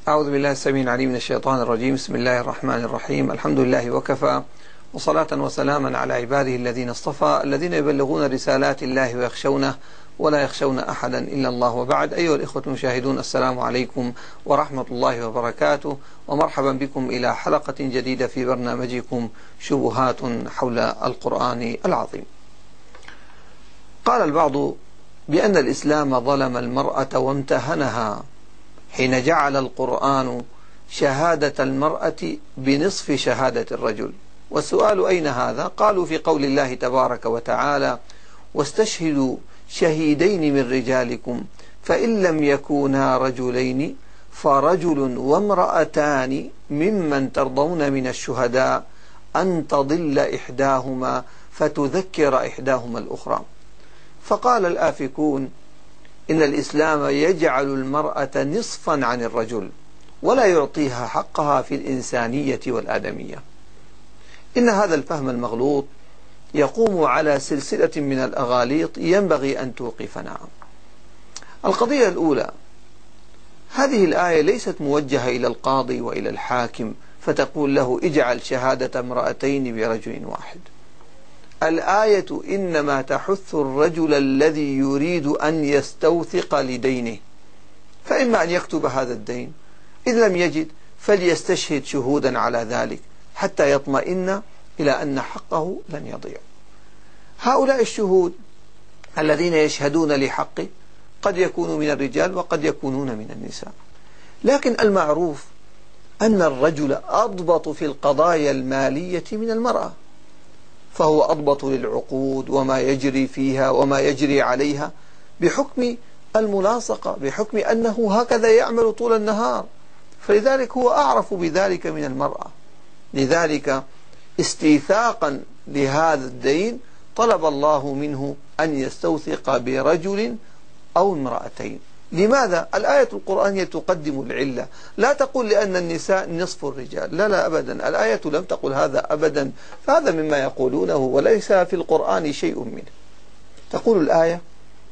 أعوذ بالله السميع العليم من الشيطان الرجيم. بسم الله الرحمن الرحيم. الحمد لله وكفى، وصلاة وسلاما على عباده الذين اصطفى، الذين يبلغون رسالات الله ويخشونه ولا يخشون أحدا إلا الله. وبعد، أيها الإخوة المشاهدون، السلام عليكم ورحمة الله وبركاته، ومرحبا بكم إلى حلقة جديدة في برنامجكم شبهات حول القرآن العظيم. قال البعض بأن الإسلام ظلم المرأة وامتهنها حين جعل القرآن شهادة المرأة بنصف شهادة الرجل. والسؤال أين هذا؟ قالوا في قول الله تبارك وتعالى: واستشهدوا شهيدين من رجالكم فإن لم يكونا رجلين فرجل وامرأتان ممن ترضون من الشهداء أن تضل إحداهما فتذكر إحداهما الأخرى. فقال الآفكون إن الإسلام يجعل المرأة نصفا عن الرجل ولا يعطيها حقها في الإنسانية والآدمية. إن هذا الفهم المغلوط يقوم على سلسلة من الأغاليط ينبغي أن توقفنا. القضية الأولى: هذه الآية ليست موجهة إلى القاضي وإلى الحاكم فتقول له اجعل شهادة امرأتين برجل واحد. الآية إنما تحث الرجل الذي يريد أن يستوثق لدينه، فإما أن يكتب هذا الدين، إذ لم يجد فليستشهد شهودا على ذلك حتى يطمئن إلى أن حقه لن يضيع. هؤلاء الشهود الذين يشهدون لحقه قد يكونوا من الرجال وقد يكونون من النساء، لكن المعروف أن الرجل أضبط في القضايا المالية من المرأة، فهو أضبط للعقود وما يجري فيها وما يجري عليها بحكم الملاصقة، بحكم أنه هكذا يعمل طول النهار، فلذلك هو أعرف بذلك من المرأة. لذلك استيثاقا لهذا الدين طلب الله منه أن يستوثق برجل أو امرأتين. لماذا؟ الآية القرآنية تقدم العلة، لا تقول لأن النساء نصف الرجال، لا أبدا، الآية لم تقل هذا أبدا، فهذا مما يقولونه وليس في القرآن شيء منه. تقول الآية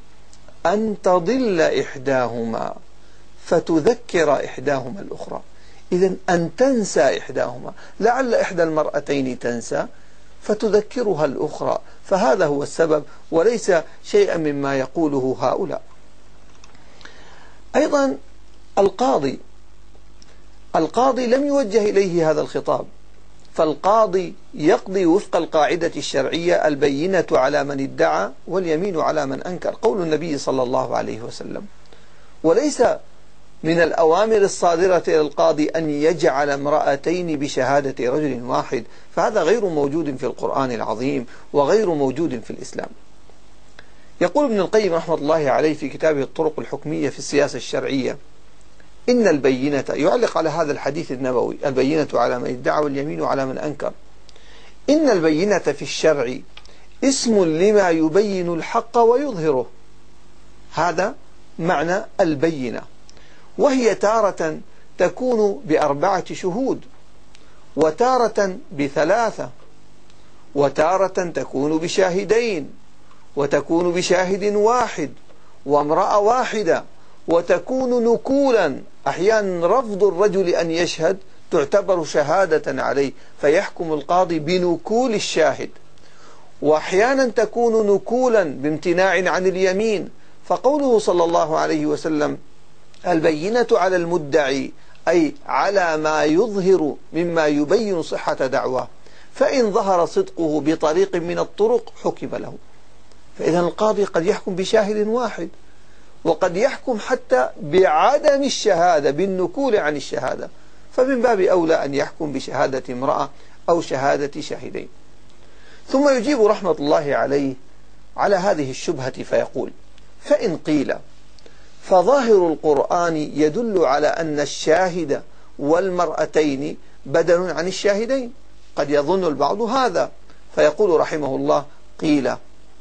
أن تضل إحداهما فتذكر إحداهما الأخرى. إذن أن تنسى إحداهما، لعل إحدى المرأتين تنسى فتذكرها الأخرى، فهذا هو السبب وليس شيئا مما يقوله هؤلاء. أيضا القاضي لم يوجه إليه هذا الخطاب، فالقاضي يقضي وفق القاعدة الشرعية: البينة على من ادعى واليمين على من أنكر، قول النبي صلى الله عليه وسلم. وليس من الأوامر الصادرة إلى القاضي أن يجعل امرأتين بشهادة رجل واحد، فهذا غير موجود في القرآن العظيم وغير موجود في الإسلام. يقول ابن القيم رحمة الله عليه في كتابه الطرق الحكمية في السياسة الشرعية: إن البينة، يعلق على هذا الحديث النبوي: البينة على من ادعى واليمين على من أنكر. إن البينة في الشرع اسم لما يبين الحق ويظهره، هذا معنى البينة، وهي تارة تكون ب4 شهود، وتارة ب3، وتارة تكون بشاهدين، وتكون بشاهد واحد وامرأة واحدة، وتكون نكولا، أحيانا رفض الرجل أن يشهد تعتبر شهادة عليه فيحكم القاضي بنكول الشاهد، وأحيانا تكون نكولا بامتناع عن اليمين، فقوله صلى الله عليه وسلم: البينة على المدعي، أي على ما يظهر مما يبين صحة دعواه، فإن ظهر صدقه بطريق من الطرق حكم له. فإذا القاضي قد يحكم بشاهد واحد، وقد يحكم حتى بعدم الشهادة، بالنكول عن الشهادة، فمن باب أولى أن يحكم بشهادة امرأة أو شهادة شاهدين. ثم يجيب رحمة الله عليه على هذه الشبهة فيقول: فإن قيل فظاهر القرآن يدل على أن الشاهد والمرأتين بدل عن الشاهدين. قد يظن البعض هذا، فيقول رحمه الله: قيل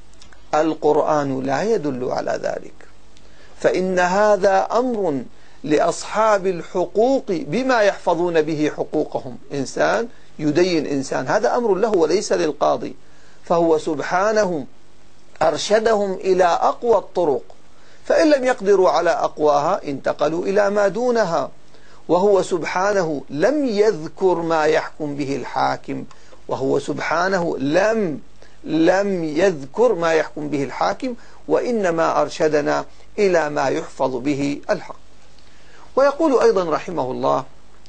القرآن لا يدل على ذلك، فإن هذا أمر لأصحاب الحقوق بما يحفظون به حقوقهم. إنسان يدين إنسان، هذا أمر له وليس للقاضي، فهو سبحانه أرشدهم إلى أقوى الطرق، فإن لم يقدروا على أقواها انتقلوا إلى ما دونها. وهو سبحانه لم يذكر ما يحكم به الحاكم، وهو سبحانه لم يذكر ما يحكم به الحاكم، وإنما أرشدنا إلى ما يحفظ به الحق. ويقول أيضا رحمه الله: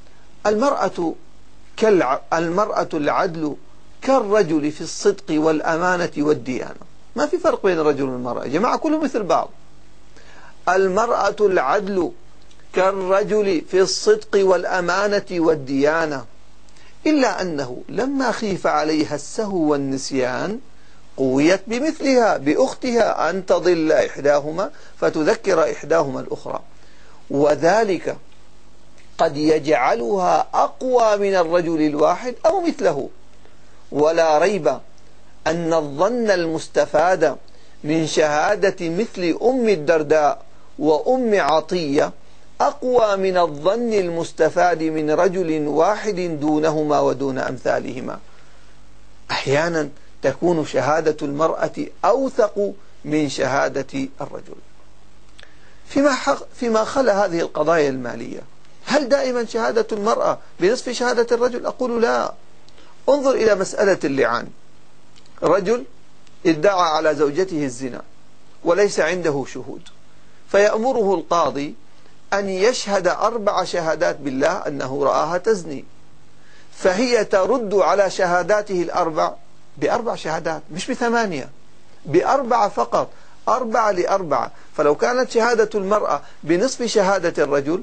المرأة العدل كالرجل في الصدق والأمانة والديانة. ما في فرق بين الرجل والمرأة يا جماعة، كله مثل بعض. المرأة العدل كالرجل في الصدق والأمانة والديانة، إلا أنه لما خيف عليها السهو والنسيان قويت بمثلها بأختها أن تضل إحداهما فتذكر إحداهما الأخرى، وذلك قد يجعلها أقوى من الرجل الواحد أو مثله. ولا ريب أن الظن المستفاد من شهادة مثل أم الدرداء وأم عطية أقوى من الظن المستفاد من رجل واحد دونهما ودون أمثالهما. أحيانا تكون شهادة المرأة أوثق من شهادة الرجل. فيما خلا هذه القضايا المالية، هل دائما شهادة المرأة بنصف شهادة الرجل؟ أقول لا. انظر إلى مسألة اللعان. رجل ادعى على زوجته الزنا وليس عنده شهود، فيأمره القاضي أن يشهد 4 شهادات بالله أنه رآها تزني، فهي ترد على شهاداته ال4 ب4 شهادات، مش ب8، ب4 فقط، 4 ل4. فلو كانت شهادة المرأة بنصف شهادة الرجل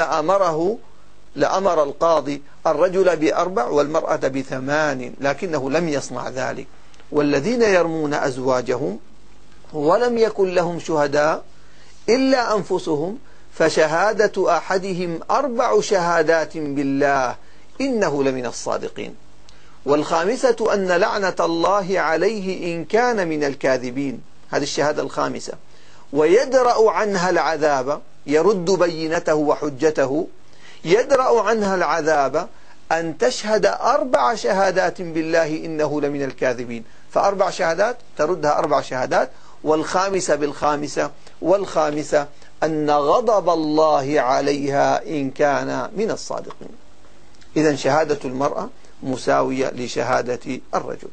لأمر القاضي الرجل ب4 والمرأة ب8، لكنه لم يصنع ذلك. والذين يرمون أزواجهم ولم يكن لهم شهداء إلا أنفسهم فشهادة أحدهم 4 شهادات بالله إنه لمن الصادقين. والخامسة أن لعنة الله عليه إن كان من الكاذبين، هذه الشهادة الخامسة. ويدرأ عنها العذاب، يرد بينته وحجته، يدرأ عنها العذاب أن تشهد 4 شهادات بالله إنه لمن الكاذبين. ف4 شهادات تردها 4 شهادات، والخامسة بالخامسة، والخامسة أن غضب الله عليها إن كان من الصادقين. إذن شهادة المرأة مساوية لشهادة الرجل.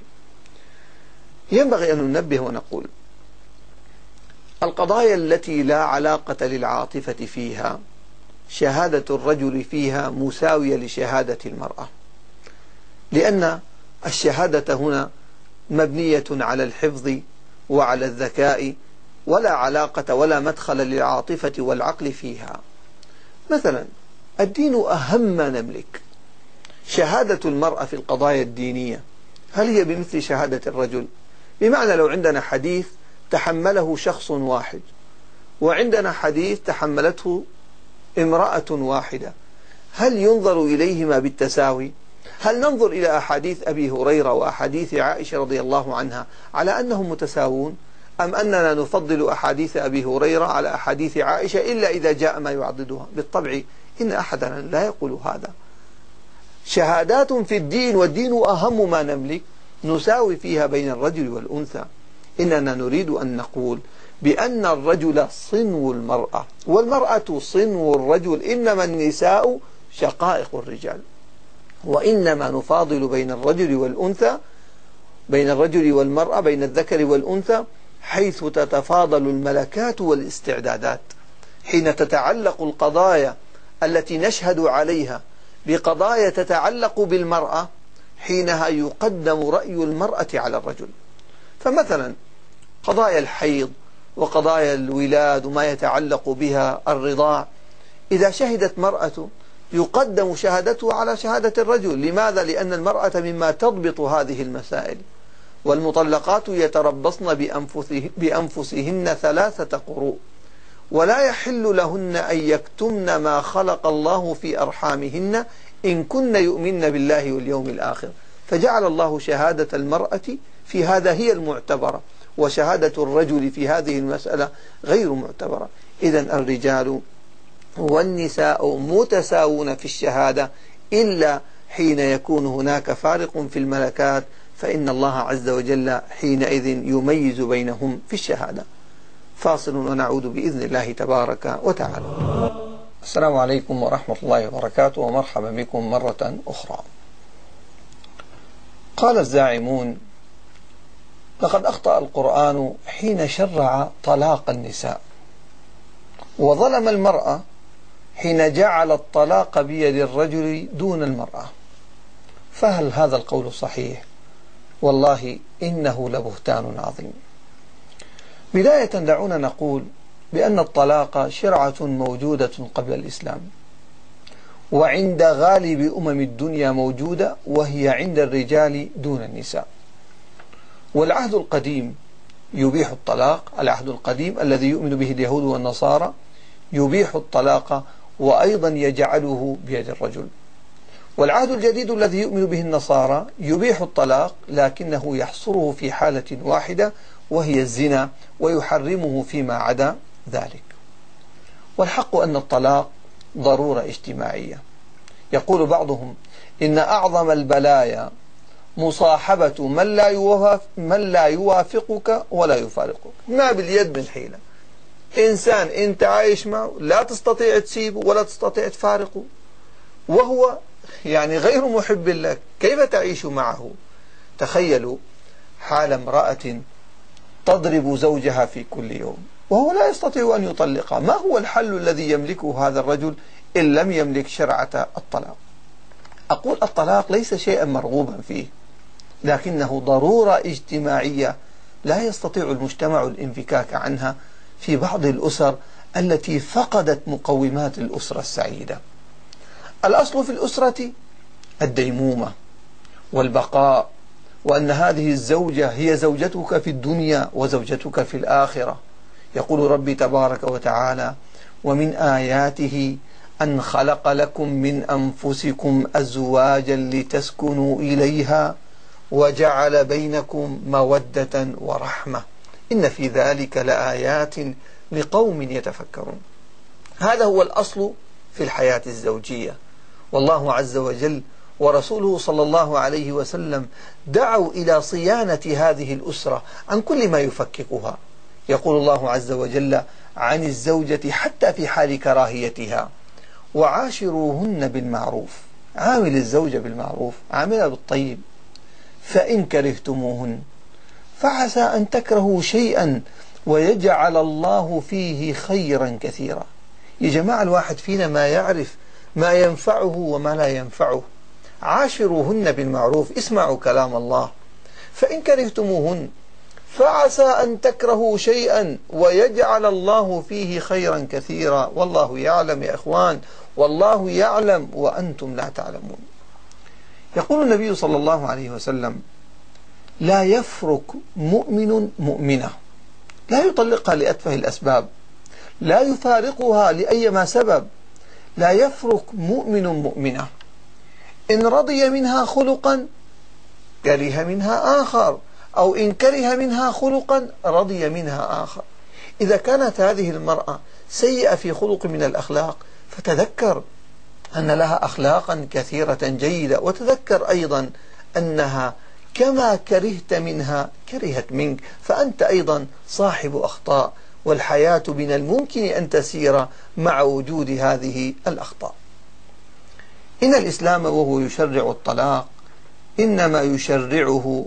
ينبغي أن ننبه ونقول: القضايا التي لا علاقة للعاطفة فيها شهادة الرجل فيها مساوية لشهادة المرأة، لأن الشهادة هنا مبنية على الحفظ وعلى الذكاء، ولا علاقة ولا مدخل للعاطفة والعقل فيها. مثلا الدين أهم ما نملك. شهادة المرأة في القضايا الدينية هل هي بمثل شهادة الرجل؟ بمعنى لو عندنا حديث تحمله شخص واحد، وعندنا حديث تحملته امرأة واحدة، هل ينظر إليهما بالتساوي؟ هل ننظر إلى أحاديث أبي هريرة وأحاديث عائشة رضي الله عنها على أنهم متساوون، أم أننا نفضل أحاديث أبي هريرة على أحاديث عائشة إلا إذا جاء ما يعضدها؟ بالطبع إن أحدنا لا يقول هذا. شهادات في الدين، والدين أهم ما نملك، نساوي فيها بين الرجل والأنثى. إننا نريد أن نقول بأن الرجل صنو المرأة والمرأة صنو الرجل، إنما النساء شقائق الرجال، وإنما نفاضل بين الرجل والأنثى، بين الرجل والمرأة، بين الذكر والأنثى، حيث تتفاضل الملكات والاستعدادات. حين تتعلق القضايا التي نشهد عليها بقضايا تتعلق بالمرأة، حينها يقدم رأي المرأة على الرجل. فمثلا قضايا الحيض وقضايا الولاد وما يتعلق بها الرضاع، إذا شهدت مرأة يقدم شهادته على شهادة الرجل. لماذا؟ لأن المرأة مما تضبط هذه المسائل. والمطلقات يتربصن بأنفسهن 3 قروء، ولا يحل لهن أن يكتمن ما خلق الله في أرحامهن إن كن يؤمن بالله واليوم الآخر. فجعل الله شهادة المرأة في هذا هي المعتبرة، وشهادة الرجل في هذه المسألة غير معتبرة. إذن الرجال والنساء متساوون في الشهادة، إلا حين يكون هناك فارق في الملكات، فإن الله عز وجل حينئذ يميز بينهم في الشهادة. فاصل ونعود بإذن الله تبارك وتعالى. السلام عليكم ورحمة الله وبركاته، ومرحبا بكم مرة أخرى. قال الزاعمون: لقد أخطأ القرآن حين شرع طلاق النساء، وظلم المرأة حين جعل الطلاق بيد الرجل دون المرأة. فهل هذا القول صحيح؟ والله إنه لبهتان عظيم. بداية دعونا نقول بأن الطلاق شرعة موجودة قبل الإسلام، وعند غالب أمم الدنيا موجودة، وهي عند الرجال دون النساء. والعهد القديم يبيح الطلاق، العهد القديم الذي يؤمن به اليهود والنصارى يبيح الطلاق وأيضا يجعله بيد الرجل. والعهد الجديد الذي يؤمن به النصارى يبيح الطلاق، لكنه يحصره في حالة واحدة وهي الزنا، ويحرمه فيما عدا ذلك. والحق أن الطلاق ضرورة اجتماعية. يقول بعضهم: إن أعظم البلايا مصاحبة من لا يوافقك ولا يفارقك. ما باليد من حيلة. إنسان أنت عايش معه لا تستطيع تسيبه ولا تستطيع تفارقه، وهو غير محب لك، كيف تعيش معه؟ تخيلوا حال امرأة تضرب زوجها في كل يوم وهو لا يستطيع أن يطلقها. ما هو الحل الذي يملكه هذا الرجل إن لم يملك شرعة الطلاق؟ أقول الطلاق ليس شيئا مرغوبا فيه، لكنه ضرورة اجتماعية لا يستطيع المجتمع الانفكاك عنها في بعض الأسر التي فقدت مقومات الأسرة السعيدة. الأصل في الأسرة الديمومة والبقاء، وأن هذه الزوجة هي زوجتك في الدنيا وزوجتك في الآخرة. يقول ربي تبارك وتعالى: ومن آياته أن خلق لكم من أنفسكم أزواجا لتسكنوا إليها وجعل بينكم مودة ورحمة إن في ذلك لآيات لقوم يتفكرون. هذا هو الأصل في الحياة الزوجية. والله عز وجل ورسوله صلى الله عليه وسلم دعوا إلى صيانة هذه الأسرة عن كل ما يفككها. يقول الله عز وجل عن الزوجة حتى في حال كراهيتها: وعاشروهن بالمعروف. عامل الزوجة بالمعروف، عاملها بالطيب. فإن كرهتموهن فعسى أن تكرهوا شيئا ويجعل الله فيه خيرا كثيرا. يا جماعة، الواحد فينا ما يعرف ما ينفعه وما لا ينفعه. عاشروهن بالمعروف، اسمعوا كلام الله. فإن كرهتموهن فعسى أن تكرهوا شيئا ويجعل الله فيه خيرا كثيرا، والله يعلم يا إخوان، والله يعلم وأنتم لا تعلمون. يقول النبي صلى الله عليه وسلم: لا يفرق مؤمن مؤمنة، لا يطلقها لأتفه الأسباب، لا يفارقها لأيما سبب. لا يفرق مؤمن مؤمنة، إن رضي منها خلقا كره منها آخر، أو إن كره منها خلقا رضي منها آخر. إذا كانت هذه المرأة سيئة في خلق من الأخلاق، فتذكر أن لها أخلاقا كثيرة جيدة، وتذكر أيضا أنها كما كرهت منها كرهت منك، فأنت أيضا صاحب أخطاء، والحياة من الممكن أن تسير مع وجود هذه الأخطاء. إن الإسلام وهو يشرع الطلاق إنما يشرعه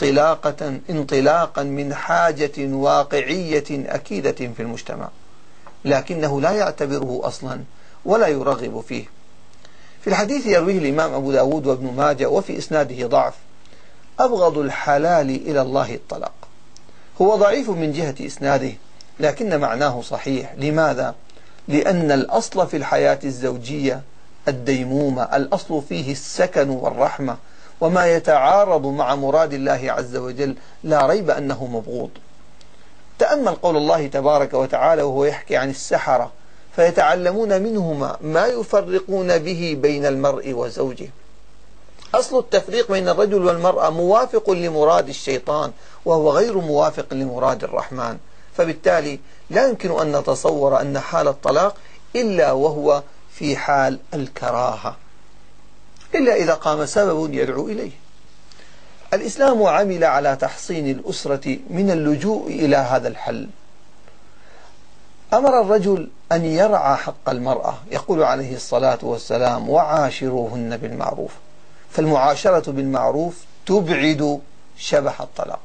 انطلاقا من حاجة واقعية أكيدة في المجتمع، لكنه لا يعتبره أصلا ولا يرغب فيه. في الحديث يرويه الإمام أبو داود وابن ماجه وفي إسناده ضعف: أبغض الحلال إلى الله الطلاق. هو ضعيف من جهة إسناده، لكن معناه صحيح. لماذا؟ لأن الأصل في الحياة الزوجية الديمومة، الأصل فيه السكن والرحمة، وما يتعارض مع مراد الله عز وجل لا ريب أنه مبغوض. تأمل قول الله تبارك وتعالى وهو يحكي عن السحرة: فيتعلمون منهما ما يفرقون به بين المرء وزوجه. أصل التفريق بين الرجل والمرأة موافق لمراد الشيطان، وهو غير موافق لمراد الرحمن. فبالتالي لا يمكن أن نتصور أن حال الطلاق إلا وهو في حال الكراهة، إلا إذا قام سبب يدعو إليه. الإسلام عمل على تحصين الأسرة من اللجوء إلى هذا الحل. أمر الرجل أن يرعى حق المرأة، يقول عليه الصلاة والسلام: وعاشروهن بالمعروف. فالمعاشرة بالمعروف تبعد شبح الطلاق.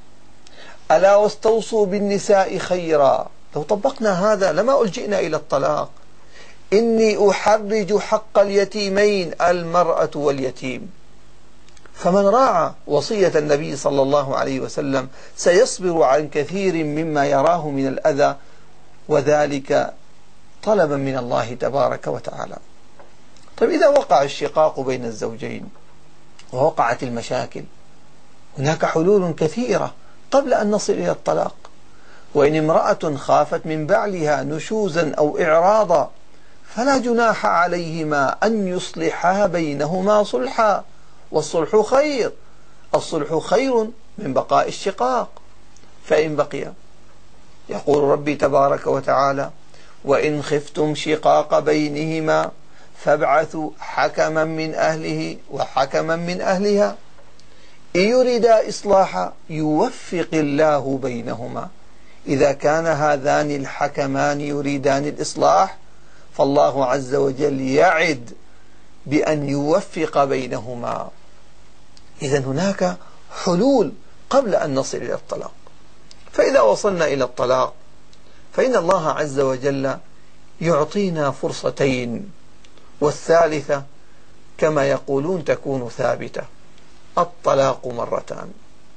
ألا واستوصوا بالنساء خيرا. لو طبقنا هذا لما ألجئنا إلى الطلاق. إني أحرج حق اليتيمين، المرأة واليتيم. فمن راعى وصية النبي صلى الله عليه وسلم سيصبر عن كثير مما يراه من الأذى، وذلك طلبا من الله تبارك وتعالى. طيب، إذا وقع الشقاق بين الزوجين ووقعت المشاكل، هناك حلول كثيرة قبل أن نصل إلى الطلاق. وإن امرأة خافت من بعلها نشوزا أو إعراضا فلا جناح عليهما أن يصلحا بينهما صلحا، والصلح خير. الصلح خير من بقاء الشقاق. فإن بقي، يقول ربي تبارك وتعالى: وإن خفتم شقاق بينهما فابعثوا حكما من أهله وحكما من أهلها إن يريدا إصلاحا يوفق الله بينهما. إذا كان هذان الحكمان يريدان الإصلاح فالله عز وجل يعد بأن يوفق بينهما. إذن هناك حلول قبل أن نصل إلى الطلاق. فإذا وصلنا إلى الطلاق فإن الله عز وجل يعطينا فرصتين، والثالثة كما يقولون تكون ثابتة: الطلاق مرتان،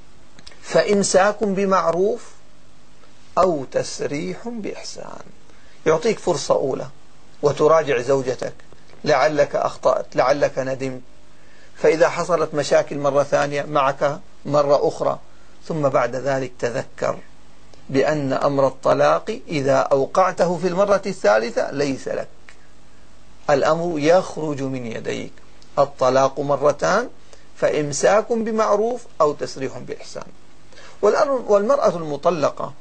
فإمساك بمعروف أو تسريح بإحسان. يعطيك فرصة أولى وتراجع زوجتك، لعلك أخطأت، لعلك ندمت. فإذا حصلت مشاكل مرة ثانية معك مرة أخرى، ثم بعد ذلك تذكر بأن أمر الطلاق إذا أوقعته في المرة الثالثة ليس لك، الأمر يخرج من يديك. الطلاق مرتان، فإمساك بمعروف أو تسريح بإحسان. والمرأة المطلقة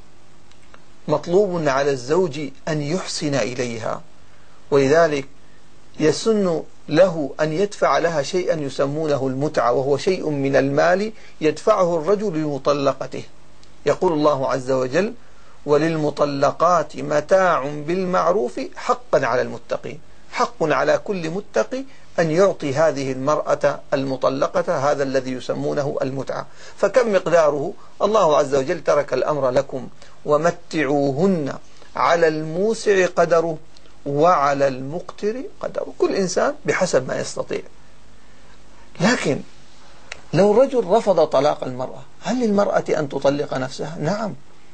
مطلوب على الزوج أن يحسن إليها، ولذلك يسن له أن يدفع لها شيئا يسمونه المتعة، وهو شيء من المال يدفعه الرجل لمطلقته. يقول الله عز وجل: وللمطلقات متاع بالمعروف حقا على المتقين. حق على كل متقي أن يعطي هذه المرأة المطلقة هذا الذي يسمونه المتعة. فكم مقداره؟ الله عز وجل ترك الأمر لكم: ومتعوهن على الموسع قدره وعلى المقتر قدره. كل إنسان بحسب ما يستطيع. لكن لو الرجل رفض طلاق المرأة، هل للمرأة أن تطلق نفسها؟ نعم.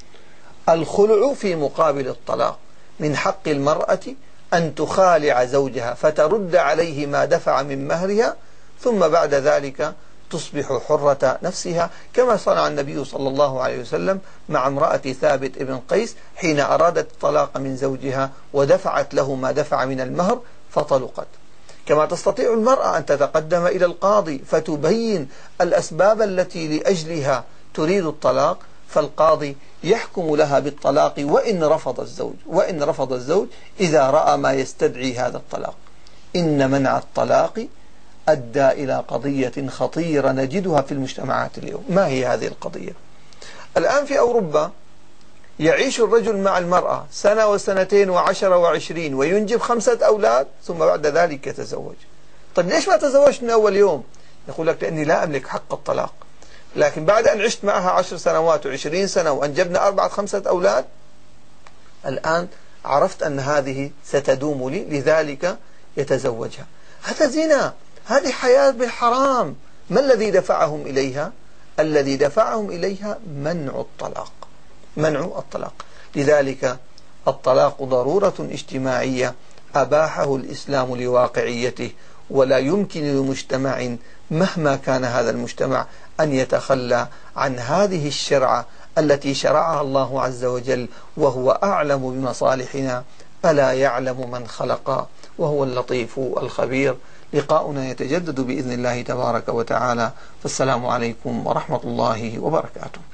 الخلع في مقابل الطلاق. من حق المرأة أن تخالع زوجها فترد عليه ما دفع من مهرها، ثم بعد ذلك تصبح حرة نفسها، كما صنع النبي صلى الله عليه وسلم مع امرأة ثابت ابن قيس حين أرادت الطلاق من زوجها ودفعت له ما دفع من المهر فطلقت. كما تستطيع المرأة أن تتقدم إلى القاضي فتبين الأسباب التي لأجلها تريد الطلاق، فالقاضي يحكم لها بالطلاق وإن رفض الزوج إذا رأى ما يستدعي هذا الطلاق. إن منع الطلاق أدى إلى قضية خطيرة نجدها في المجتمعات اليوم. ما هي هذه القضية؟ الآن في أوروبا يعيش الرجل مع المرأة 1 و2 و10 و20 وينجب 5 أولاد، ثم بعد ذلك يتزوج. طيب ليش ما تزوجت من أول يوم؟ يقول لك: لأني لا أملك حق الطلاق. لكن بعد أن عشت معها 10 سنوات و20 سنة وأنجبنا 4-5 أولاد، الآن عرفت أن هذه ستدوم لي، لذلك يتزوجها. هذا زنا، هذه حياة بالحرام. ما الذي دفعهم إليها؟ الذي دفعهم إليها منع الطلاق. لذلك الطلاق ضرورة اجتماعية أباحه الإسلام لواقعيته، ولا يمكن لمجتمع مهما كان هذا المجتمع أن يتخلى عن هذه الشرعة التي شرعها الله عز وجل، وهو أعلم بمصالحنا. ألا يعلم من خلق وهو اللطيف الخبير. لقاؤنا يتجدد بإذن الله تبارك وتعالى، فالسلام عليكم ورحمة الله وبركاته.